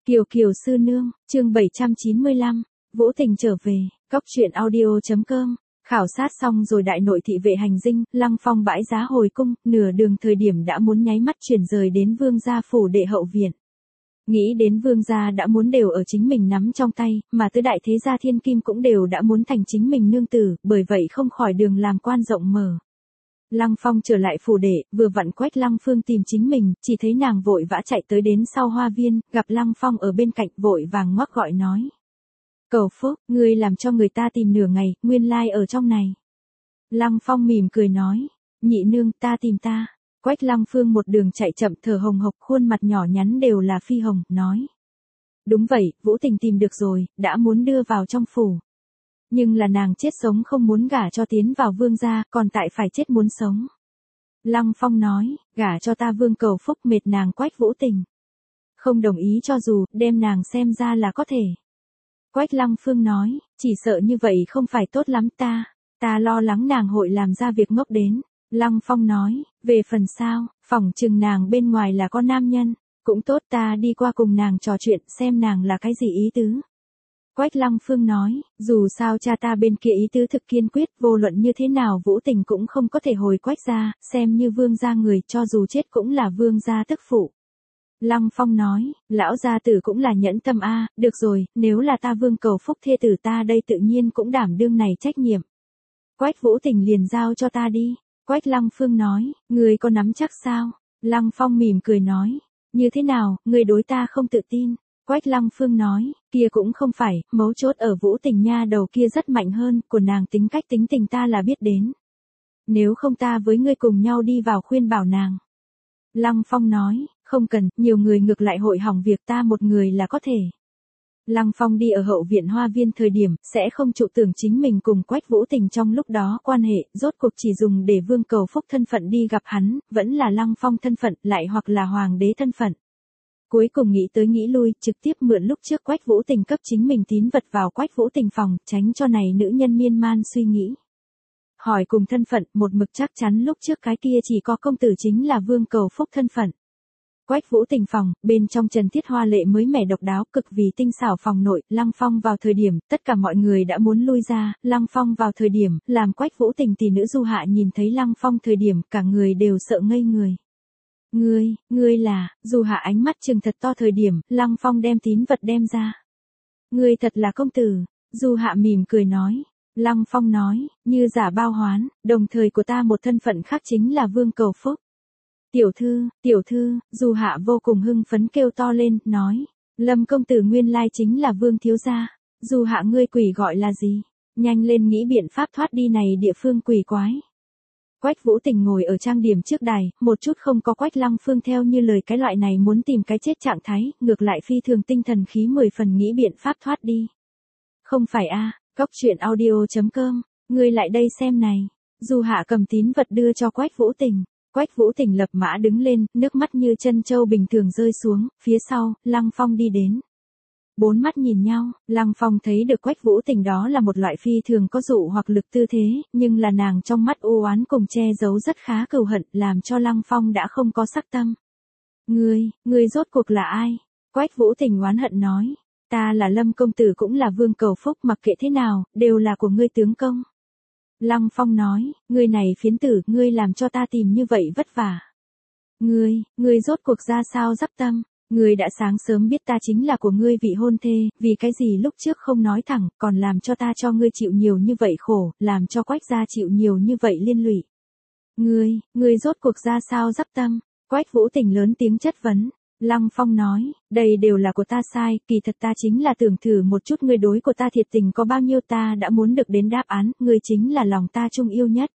Kiều Kiều sư nương, chương 795, Vũ Tình trở về, Cóc truyện audio.com. Khảo sát xong rồi đại nội thị vệ hành dinh, Lăng Phong bãi giá hồi cung, nửa đường thời điểm đã muốn nháy mắt chuyển rời đến vương gia phủ đệ hậu viện. Nghĩ đến vương gia đã muốn đều ở chính mình nắm trong tay, mà tứ đại thế gia thiên kim cũng đều đã muốn thành chính mình nương tử, bởi vậy không khỏi đường làm quan rộng mở. Lăng Phong trở lại phủ đệ, vừa vặn Quách Lăng Phương tìm chính mình, chỉ thấy nàng vội vã chạy tới đến sau hoa viên, gặp Lăng Phong ở bên cạnh vội vàng ngoắc gọi nói. Cầu phúc, ngươi làm cho người ta tìm nửa ngày, nguyên lai ở trong này. Lăng Phong mỉm cười nói, nhị nương ta tìm ta. Quách Lăng Phương một đường chạy chậm thở hồng hộc, khuôn mặt nhỏ nhắn đều là phi hồng, nói. Đúng vậy, Vũ Tình tìm được rồi, đã muốn đưa vào trong phủ. Nhưng là nàng chết sống không muốn gả cho tiến vào vương gia, còn tại phải chết muốn sống. Lăng Phong nói, gả cho ta vương cầu phúc mệt nàng Quách Vũ Tình. Không đồng ý cho dù, đem nàng xem ra là có thể. Quách Lăng Phương nói, chỉ sợ như vậy không phải tốt lắm ta lo lắng nàng hội làm ra việc ngốc đến. Lăng Phong nói, về phần sao, phỏng chừng nàng bên ngoài là con nam nhân, cũng tốt ta đi qua cùng nàng trò chuyện xem nàng là cái gì ý tứ. Quách Lăng Phương nói, dù sao cha ta bên kia ý tứ thực kiên quyết, vô luận như thế nào Vũ Tình cũng không có thể hồi Quách gia, xem như vương gia người, cho dù chết cũng là vương gia tức phụ. Lăng Phong nói, lão gia tử cũng là nhẫn tâm a, được rồi, nếu là ta vương cầu phúc thê tử ta đây tự nhiên cũng đảm đương này trách nhiệm. Quách Vũ Tình liền giao cho ta đi. Quách Lăng Phương nói, ngươi có nắm chắc sao? Lăng Phong mỉm cười nói, như thế nào, ngươi đối ta không tự tin? Quách Lăng Phương nói, kia cũng không phải, mấu chốt ở Vũ Tình nha đầu kia rất mạnh hơn, của nàng tính cách tính tình ta là biết đến. Nếu không ta với ngươi cùng nhau đi vào khuyên bảo nàng. Lăng Phong nói, không cần, nhiều người ngược lại hội hỏng việc ta một người là có thể. Lăng Phong đi ở hậu viện hoa viên thời điểm, sẽ không trụ tưởng chính mình cùng Quách Vũ Tình trong lúc đó quan hệ, rốt cuộc chỉ dùng để vương cầu phúc thân phận đi gặp hắn, vẫn là Lăng Phong thân phận, lại hoặc là hoàng đế thân phận. Cuối cùng nghĩ tới nghĩ lui, trực tiếp mượn lúc trước Quách Vũ Tình cấp chính mình tín vật vào Quách Vũ Tình phòng, tránh cho này nữ nhân miên man suy nghĩ. Hỏi cùng thân phận, một mực chắc chắn lúc trước cái kia chỉ có công tử chính là vương cầu phúc thân phận. Quách Vũ Tình phòng, bên trong Trần Thiết hoa lệ mới mẻ độc đáo, cực vì tinh xảo phòng nội, Lăng Phong vào thời điểm, tất cả mọi người đã muốn lui ra, Lăng Phong vào thời điểm, làm Quách Vũ Tình tỷ nữ Du Hạ nhìn thấy Lăng Phong thời điểm, cả người đều sợ ngây người. Ngươi là, Du Hạ ánh mắt trừng thật to thời điểm, Lăng Phong đem tín vật đem ra. Ngươi thật là công tử, Du Hạ mỉm cười nói. Lăng Phong nói, như giả bao hoán, đồng thời của ta một thân phận khác chính là vương cầu phúc. Tiểu thư, Du Hạ vô cùng hưng phấn kêu to lên, nói, Lâm công tử nguyên lai chính là vương thiếu gia. Du Hạ ngươi quỷ gọi là gì? Nhanh lên nghĩ biện pháp thoát đi này địa phương quỷ quái. Quách Vũ Tình ngồi ở trang điểm trước đài, một chút không có Quách Lăng Phương theo như lời cái loại này muốn tìm cái chết trạng thái, ngược lại phi thường tinh thần khí 10 phần nghĩ biện pháp thoát đi. Không phải a, Cóc truyện audio.com, ngươi lại đây xem này. Du Hạ cầm tín vật đưa cho Quách Vũ Tình. Quách Vũ Tình lập mã đứng lên, nước mắt như chân châu bình thường rơi xuống, phía sau, Lăng Phong đi đến. Bốn mắt nhìn nhau, Lăng Phong thấy được Quách Vũ Tình đó là một loại phi thường có dụ hoặc lực tư thế, nhưng là nàng trong mắt u oán cùng che giấu rất khá cừu hận, làm cho Lăng Phong đã không có sắc tâm. Ngươi rốt cuộc là ai? Quách Vũ Tình oán hận nói, ta là Lâm công tử cũng là vương cầu phúc, mặc kệ thế nào, đều là của ngươi tướng công. Lăng Phong nói, ngươi này phiến tử, ngươi làm cho ta tìm như vậy vất vả. Ngươi rốt cuộc ra sao dắp tâm, ngươi đã sáng sớm biết ta chính là của ngươi vị hôn thê, vì cái gì lúc trước không nói thẳng, còn làm cho ta cho ngươi chịu nhiều như vậy khổ, làm cho Quách gia chịu nhiều như vậy liên lụy. Ngươi rốt cuộc ra sao dắp tâm, Quách Vũ Tình lớn tiếng chất vấn. Lăng Phong nói, đây đều là của ta sai, kỳ thật ta chính là tưởng thử một chút ngươi đối của ta thiệt tình có bao nhiêu, ta đã muốn được đến đáp án, ngươi chính là lòng ta chung yêu nhất.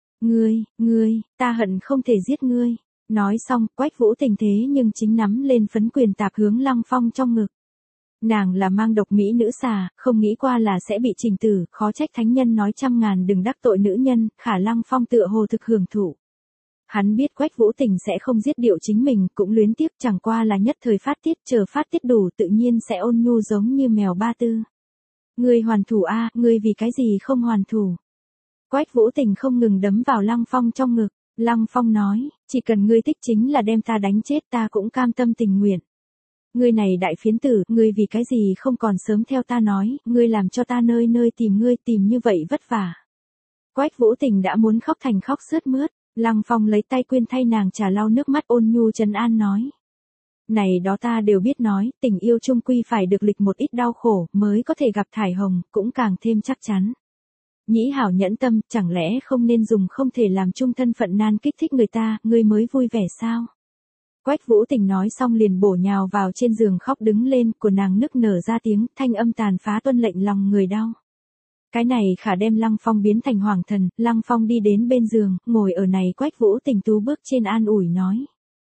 Ta hận không thể giết ngươi. Nói xong, Quách Vũ Tình thế nhưng chính nắm lên phấn quyền tạp hướng Lăng Phong trong ngực. Nàng là mang độc mỹ nữ xà, không nghĩ qua là sẽ bị trình tử, khó trách thánh nhân nói 100.000 đừng đắc tội nữ nhân, khả Lăng Phong tựa hồ thực hưởng thụ. Hắn biết Quách Vũ Tình sẽ không giết điệu chính mình, cũng luyến tiếc, chẳng qua là nhất thời phát tiết, chờ phát tiết đủ tự nhiên sẽ ôn nhu giống như mèo ba tư. Ngươi hoàn thủ a, ngươi vì cái gì không hoàn thủ? Quách Vũ Tình không ngừng đấm vào Lăng Phong trong ngực. Lăng Phong nói, chỉ cần ngươi thích chính là đem ta đánh chết ta cũng cam tâm tình nguyện. Ngươi này đại phiến tử, ngươi vì cái gì không còn sớm theo ta nói, ngươi làm cho ta nơi nơi tìm ngươi tìm như vậy vất vả. Quách Vũ Tình đã muốn khóc thành khóc sướt mướt, Lăng Phong lấy tay quyên thay nàng trà lau nước mắt ôn nhu trấn an nói. Này đó ta đều biết nói, tình yêu chung quy phải được lịch một ít đau khổ mới có thể gặp thải hồng, cũng càng thêm chắc chắn. Nhĩ hảo nhẫn tâm, chẳng lẽ không nên dùng không thể làm chung thân phận nan kích thích người ta, ngươi mới vui vẻ sao? Quách Vũ Tình nói xong liền bổ nhào vào trên giường khóc đứng lên, của nàng nức nở ra tiếng, thanh âm tàn phá tuân lệnh lòng người đau. Cái này khả đem Lăng Phong biến thành hoàng thần, Lăng Phong đi đến bên giường, ngồi ở này Quách Vũ Tình tú bước trên an ủi nói.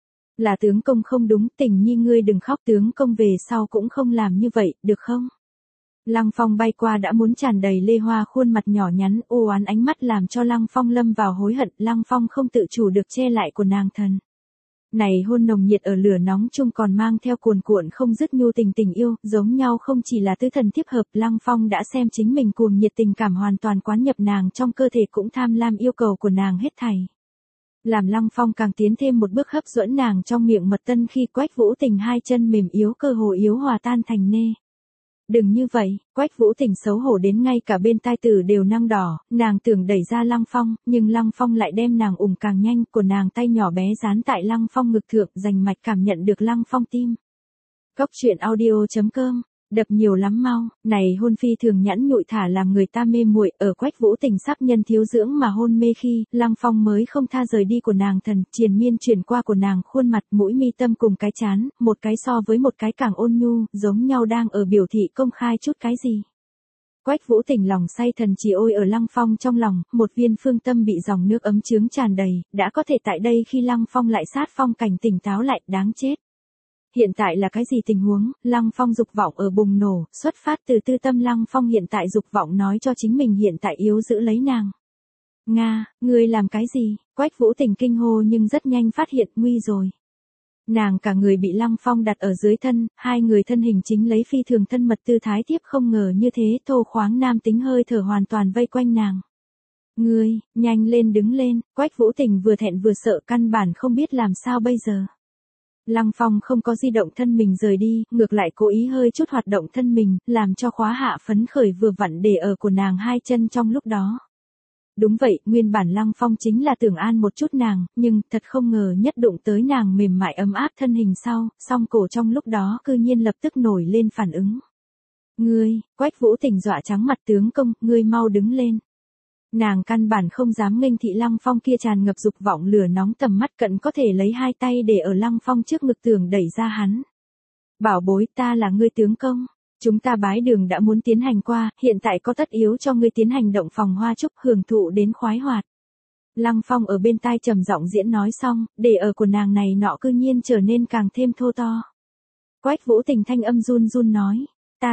Là tướng công không đúng, Tình nhi ngươi đừng khóc, tướng công về sau cũng không làm như vậy, được không? Lăng Phong bay qua đã muốn tràn đầy lê hoa khuôn mặt nhỏ nhắn, u oán ánh mắt làm cho Lăng Phong lâm vào hối hận, Lăng Phong không tự chủ được che lại của nàng thần. Này hôn nồng nhiệt ở lửa nóng chung còn mang theo cuồn cuộn không dứt nhu tình tình yêu, giống nhau không chỉ là tứ thần tiếp hợp, Lăng Phong đã xem chính mình cuồng nhiệt tình cảm hoàn toàn quán nhập nàng trong cơ thể cũng tham lam yêu cầu của nàng hết thảy. Làm Lăng Phong càng tiến thêm một bước hấp dẫn nàng trong miệng mật tân khi Quách Vũ Tình hai chân mềm yếu cơ hồ yếu hòa tan thành nê. Đừng như vậy, Quách Vũ Tình xấu hổ đến ngay cả bên tai tử đều năng đỏ, nàng tưởng đẩy ra Lăng Phong, nhưng Lăng Phong lại đem nàng càng nhanh, của nàng tay nhỏ bé dán tại Lăng Phong ngực thượng, rành mạch cảm nhận được Lăng Phong tim. Cốc truyện audio.com, đập nhiều lắm mau, này hôn phi thường nhẫn nhụi thả làm người ta mê muội, ở Quách Vũ Tình sắp nhân thiếu dưỡng mà hôn mê khi, Lăng Phong mới không tha rời đi của nàng thần, triền miên chuyển qua của nàng khuôn mặt, mũi mi tâm cùng cái chán, một cái so với một cái càng ôn nhu, giống nhau đang ở biểu thị công khai chút cái gì. Quách Vũ Tình lòng say thần chỉ ôi ở Lăng Phong trong lòng, một viên phương tâm bị dòng nước ấm chướng tràn đầy, đã có thể tại đây khi Lăng Phong lại sát phong cảnh tỉnh táo lại, đáng chết. Hiện tại là cái gì tình huống, Lăng Phong dục vọng ở bùng nổ, xuất phát từ tư tâm Lăng Phong hiện tại dục vọng nói cho chính mình hiện tại yếu giữ lấy nàng. Nga, ngươi làm cái gì, Quách Vũ Tình kinh hô nhưng rất nhanh phát hiện nguy rồi. Nàng cả người bị Lăng Phong đặt ở dưới thân, hai người thân hình chính lấy phi thường thân mật tư thái tiếp không ngờ như thế thô khoáng nam tính hơi thở hoàn toàn vây quanh nàng. Ngươi, nhanh lên đứng lên, Quách Vũ Tình vừa thẹn vừa sợ căn bản không biết làm sao bây giờ. Lăng Phong không có di động thân mình rời đi, ngược lại cố ý hơi chút hoạt động thân mình, làm cho khóa hạ phấn khởi vừa vặn để ở của nàng hai chân trong lúc đó. Đúng vậy, nguyên bản Lăng Phong chính là tưởng an một chút nàng, nhưng thật không ngờ nhất đụng tới nàng mềm mại ấm áp thân hình sau, song cổ trong lúc đó cư nhiên lập tức nổi lên phản ứng. Ngươi, Quách Vũ Tình dọa trắng mặt tướng công, ngươi mau đứng lên. Nàng căn bản không dám nghênh thị Lăng Phong kia tràn ngập dục vọng lửa nóng tầm mắt cận có thể lấy hai tay để ở Lăng Phong trước ngực tưởng đẩy ra hắn. Bảo bối ta là ngươi tướng công, chúng ta bái đường đã muốn tiến hành qua, hiện tại có tất yếu cho ngươi tiến hành động phòng hoa chúc hưởng thụ đến khoái hoạt. Lăng Phong ở bên tai trầm giọng diễn nói xong, để ở của nàng này nọ cư nhiên trở nên càng thêm thô to. Quách Vũ Tình thanh âm run run nói,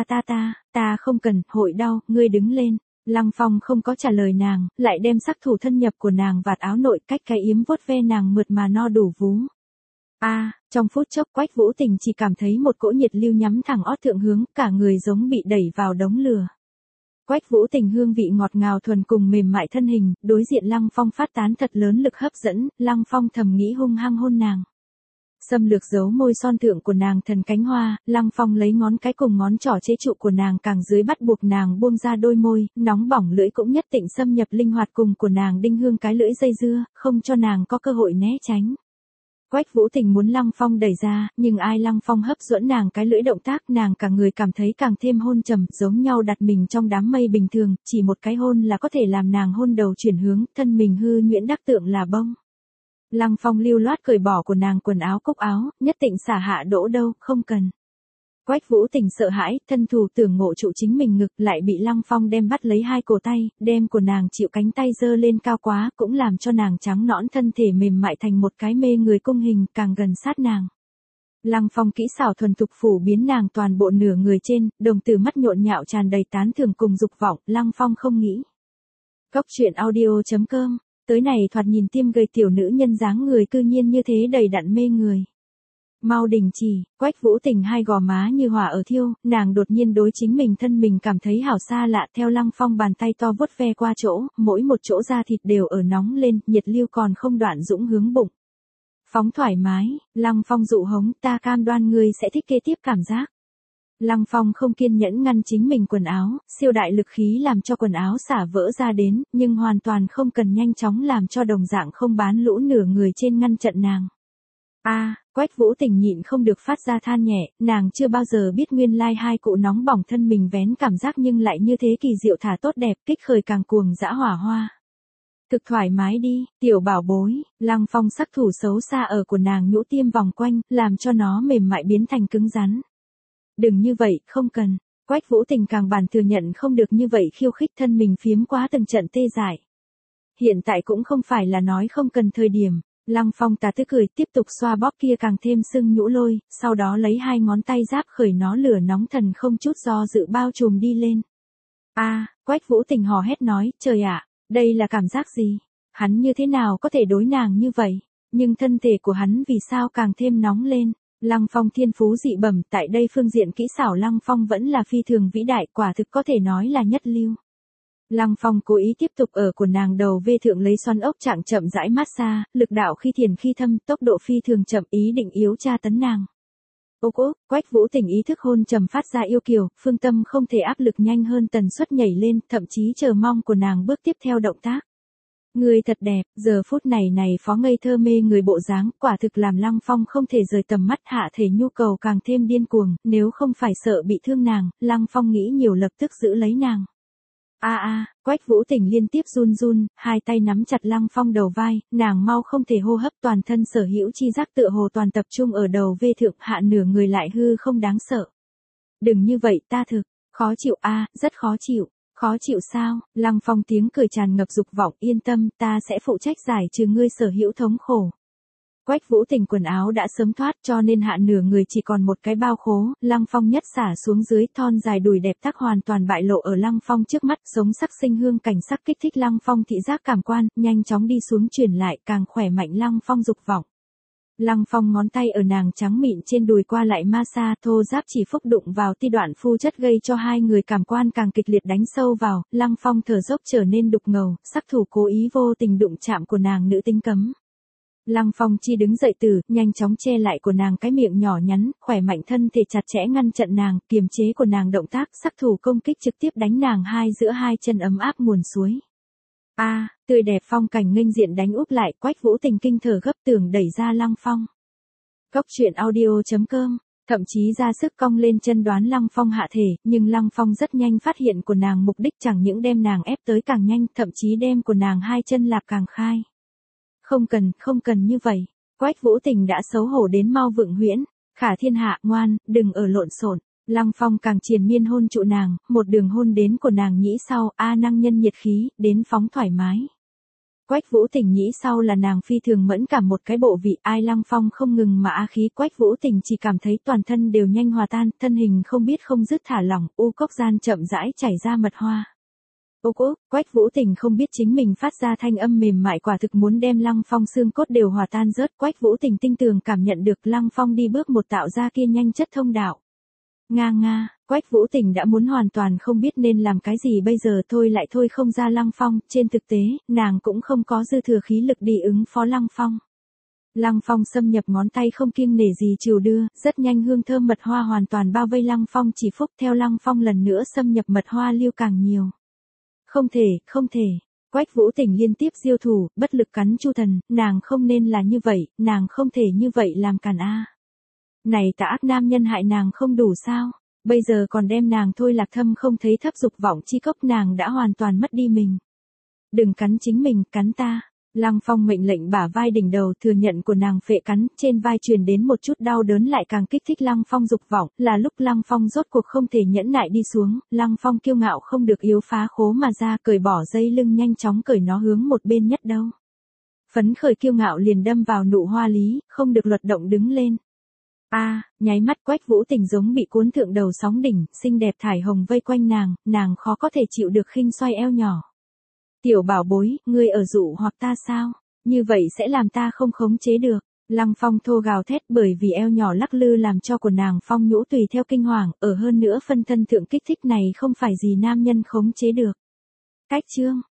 ta không cần, hội đau, ngươi đứng lên. Lăng Phong không có trả lời nàng, lại đem sắc thủ thân nhập của nàng vạt áo nội cách cái yếm vuốt ve nàng mượt mà no đủ vú. Trong phút chốc Quách Vũ Tình chỉ cảm thấy một cỗ nhiệt lưu nhắm thẳng ót thượng hướng, cả người giống bị đẩy vào đống lửa. Quách Vũ Tình hương vị ngọt ngào thuần cùng mềm mại thân hình, đối diện Lăng Phong phát tán thật lớn lực hấp dẫn, Lăng Phong thầm nghĩ hung hăng hôn nàng. Xâm lược dấu môi son thượng của nàng thần cánh hoa, Lăng Phong lấy ngón cái cùng ngón trỏ chế trụ của nàng càng dưới bắt buộc nàng buông ra đôi môi, nóng bỏng lưỡi cũng nhất định xâm nhập linh hoạt cùng của nàng đinh hương cái lưỡi dây dưa, không cho nàng có cơ hội né tránh. Quách Vũ Tình muốn Lăng Phong đẩy ra, nhưng ai Lăng Phong hấp dẫn nàng cái lưỡi động tác nàng cả người cảm thấy càng thêm hôn trầm, giống nhau đặt mình trong đám mây bình thường, chỉ một cái hôn là có thể làm nàng hôn đầu chuyển hướng, thân mình hư nhuyễn đắc tượng là bông. Lăng Phong lưu loát cởi bỏ của nàng quần áo cúc áo, nhất định xả hạ đỗ đâu, không cần. Quách Vũ Tình sợ hãi, thân thủ tưởng ngộ trụ chính mình ngực lại bị Lăng Phong đem bắt lấy hai cổ tay, đem của nàng chịu cánh tay giơ lên cao quá, cũng làm cho nàng trắng nõn thân thể mềm mại thành một cái mê người cung hình, càng gần sát nàng. Lăng Phong kỹ xảo thuần thục phủ biến nàng toàn bộ nửa người trên, đồng tử mắt nhộn nhạo tràn đầy tán thưởng cùng dục vọng, Lăng Phong không nghĩ. Cốc truyện audio.com, tới này thoạt nhìn tiêm gầy tiểu nữ nhân dáng người cư nhiên như thế đầy đặn mê người. Mau đình chỉ, Quách Vũ Tình hai gò má như hỏa ở thiêu, nàng đột nhiên đối chính mình thân mình cảm thấy hảo xa lạ, theo Lăng Phong bàn tay to vuốt ve qua chỗ, mỗi một chỗ da thịt đều ở nóng lên, nhiệt lưu còn không đoạn dũng hướng bụng. Phóng thoải mái, Lăng Phong dụ hống, ta cam đoan ngươi sẽ thích kế tiếp cảm giác. Lăng Phong không kiên nhẫn ngăn chính mình quần áo, siêu đại lực khí làm cho quần áo xả vỡ ra đến, nhưng hoàn toàn không cần nhanh chóng làm cho đồng dạng không bán lũ nửa người trên ngăn chặn nàng. Quách Vũ Tình nhịn không được phát ra than nhẹ, nàng chưa bao giờ biết nguyên lai hai cụ nóng bỏng thân mình vén cảm giác nhưng lại như thế kỳ diệu thả tốt đẹp, kích khởi càng cuồng dã hỏa hoa. Thực thoải mái đi, tiểu bảo bối, Lăng Phong sắc thủ xấu xa ở của nàng nhũ tiêm vòng quanh, làm cho nó mềm mại biến thành cứng rắn. Đừng như vậy, không cần. Quách Vũ Tình càng bản thừa nhận không được như vậy khiêu khích thân mình phiếm quá từng trận tê dại. Hiện tại cũng không phải là nói không cần thời điểm. Lăng Phong tà tức cười tiếp tục xoa bóp kia càng thêm sưng nhũ lôi, sau đó lấy hai ngón tay giáp khởi nó lửa nóng thần không chút do dự bao trùm đi lên. Quách Vũ Tình hò hét nói, trời ạ, đây là cảm giác gì? Hắn như thế nào có thể đối nàng như vậy? Nhưng thân thể của hắn vì sao càng thêm nóng lên? Lăng Phong thiên phú dị bẩm, tại đây phương diện kỹ xảo Lăng Phong vẫn là phi thường vĩ đại, quả thực có thể nói là nhất lưu. Lăng Phong cố ý tiếp tục ở của nàng đầu vê thượng lấy xoắn ốc trạng chậm rãi massage, lực đạo khi thiền khi thâm, tốc độ phi thường chậm, ý định yếu tra tấn nàng. Quách Vũ Tình ý thức hôn trầm phát ra yêu kiều, phương tâm không thể áp lực nhanh hơn tần suất nhảy lên, thậm chí chờ mong của nàng bước tiếp theo động tác. Người thật đẹp, giờ phút này phó ngây thơ mê người bộ dáng, quả thực làm Lăng Phong không thể rời tầm mắt, hạ thể nhu cầu càng thêm điên cuồng, nếu không phải sợ bị thương nàng, Lăng Phong nghĩ nhiều lập tức giữ lấy nàng. Quách Vũ Tình liên tiếp run run, hai tay nắm chặt Lăng Phong đầu vai, nàng mau không thể hô hấp, toàn thân sở hữu chi giác tựa hồ toàn tập trung ở đầu vê thượng, hạ nửa người lại hư không đáng sợ. Đừng như vậy, ta thực, khó chịu rất khó chịu. Khó chịu sao? Lăng Phong tiếng cười tràn ngập dục vọng, yên tâm, ta sẽ phụ trách giải trừ ngươi sở hữu thống khổ. Quách Vũ Tình quần áo đã sớm thoát cho nên hạ nửa người chỉ còn một cái bao khố, Lăng Phong nhất xả xuống dưới, thon dài đùi đẹp tác hoàn toàn bại lộ ở Lăng Phong trước mắt, sống sắc sinh hương cảnh sắc kích thích Lăng Phong thị giác cảm quan, nhanh chóng đi xuống truyền lại, càng khỏe mạnh Lăng Phong dục vọng. Lăng Phong ngón tay ở nàng trắng mịn trên đùi qua lại ma sa, thô ráp chỉ phúc đụng vào ti đoạn phu chất gây cho hai người cảm quan càng kịch liệt đánh sâu vào, Lăng Phong thở dốc trở nên đục ngầu, sắc thủ cố ý vô tình đụng chạm của nàng nữ tính cấm. Lăng Phong chi đứng dậy từ, nhanh chóng che lại của nàng cái miệng nhỏ nhắn, khỏe mạnh thân thể chặt chẽ ngăn chặn nàng, kiềm chế của nàng động tác, sắc thủ công kích trực tiếp đánh nàng giữa hai chân ấm áp nguồn suối. Tươi đẹp phong cảnh nghênh diện đánh úp lại, Quách Vũ Tình kinh thở gấp tưởng đẩy ra Lăng Phong. Cốc truyện audio.com, thậm chí ra sức cong lên chân đoán Lăng Phong hạ thể, nhưng Lăng Phong rất nhanh phát hiện của nàng mục đích chẳng những đem nàng ép tới càng nhanh, thậm chí đem của nàng hai chân lạp càng khai. Không cần như vậy. Quách Vũ Tình đã xấu hổ đến mau vượng huyễn. Khả thiên hạ, ngoan, đừng ở lộn xộn. Lăng Phong càng triền miên hôn trụ nàng, một đường hôn đến của nàng nhĩ sau, năng nhân nhiệt khí, đến phóng thoải mái. Quách Vũ Tình nhĩ sau là nàng phi thường mẫn cảm một cái bộ vị, Lăng Phong không ngừng mà khí, Quách Vũ Tình chỉ cảm thấy toàn thân đều nhanh hòa tan, thân hình không biết không dứt thả lỏng, cốc gian chậm rãi chảy ra mật hoa. Quách Vũ Tình không biết chính mình phát ra thanh âm mềm mại quả thực muốn đem Lăng Phong xương cốt đều hòa tan rớt, Quách Vũ Tình tinh tường cảm nhận được Lăng Phong đi bước một tạo ra kia nhanh chất thông đạo. Quách Vũ Tình đã muốn hoàn toàn không biết nên làm cái gì bây giờ, thôi không ra Lăng Phong, trên thực tế, nàng cũng không có dư thừa khí lực đi ứng phó Lăng Phong. Lăng Phong xâm nhập ngón tay không kiêng nể gì trừ đưa, rất nhanh hương thơm mật hoa hoàn toàn bao vây Lăng Phong, chỉ phúc theo Lăng Phong lần nữa xâm nhập mật hoa lưu càng nhiều. Không thể. Quách Vũ Tình liên tiếp diêu thủ, bất lực cắn Chu Thần, nàng không nên là như vậy, nàng không thể như vậy làm càn Này tà ác nam nhân hại nàng không đủ sao, bây giờ còn đem nàng thôi lạc thâm không thấy thấp dục vọng chi cốc, nàng đã hoàn toàn mất đi mình. Đừng cắn chính mình, cắn ta. Lăng Phong mệnh lệnh bả vai đỉnh đầu, thừa nhận của nàng phệ cắn, trên vai truyền đến một chút đau đớn lại càng kích thích Lăng Phong dục vọng, là lúc Lăng Phong rốt cuộc không thể nhẫn nại đi xuống, Lăng Phong kiêu ngạo không được yếu phá khố mà ra, cởi bỏ dây lưng nhanh chóng cởi nó hướng một bên nhất đâu. Phấn khởi kiêu ngạo liền đâm vào nụ hoa lý, không được luật động đứng lên. Nháy mắt Quách Vũ Tình giống bị cuốn thượng đầu sóng đỉnh, xinh đẹp thải hồng vây quanh nàng khó có thể chịu được khinh xoay eo nhỏ. Tiểu bảo bối, ngươi ở dụ hoặc ta sao? Như vậy sẽ làm ta không khống chế được. Lăng Phong thô gào thét bởi vì eo nhỏ lắc lư làm cho của nàng phong nhũ tùy theo kinh hoàng, ở hơn nữa phân thân thượng kích thích này không phải gì nam nhân khống chế được. Cách chương.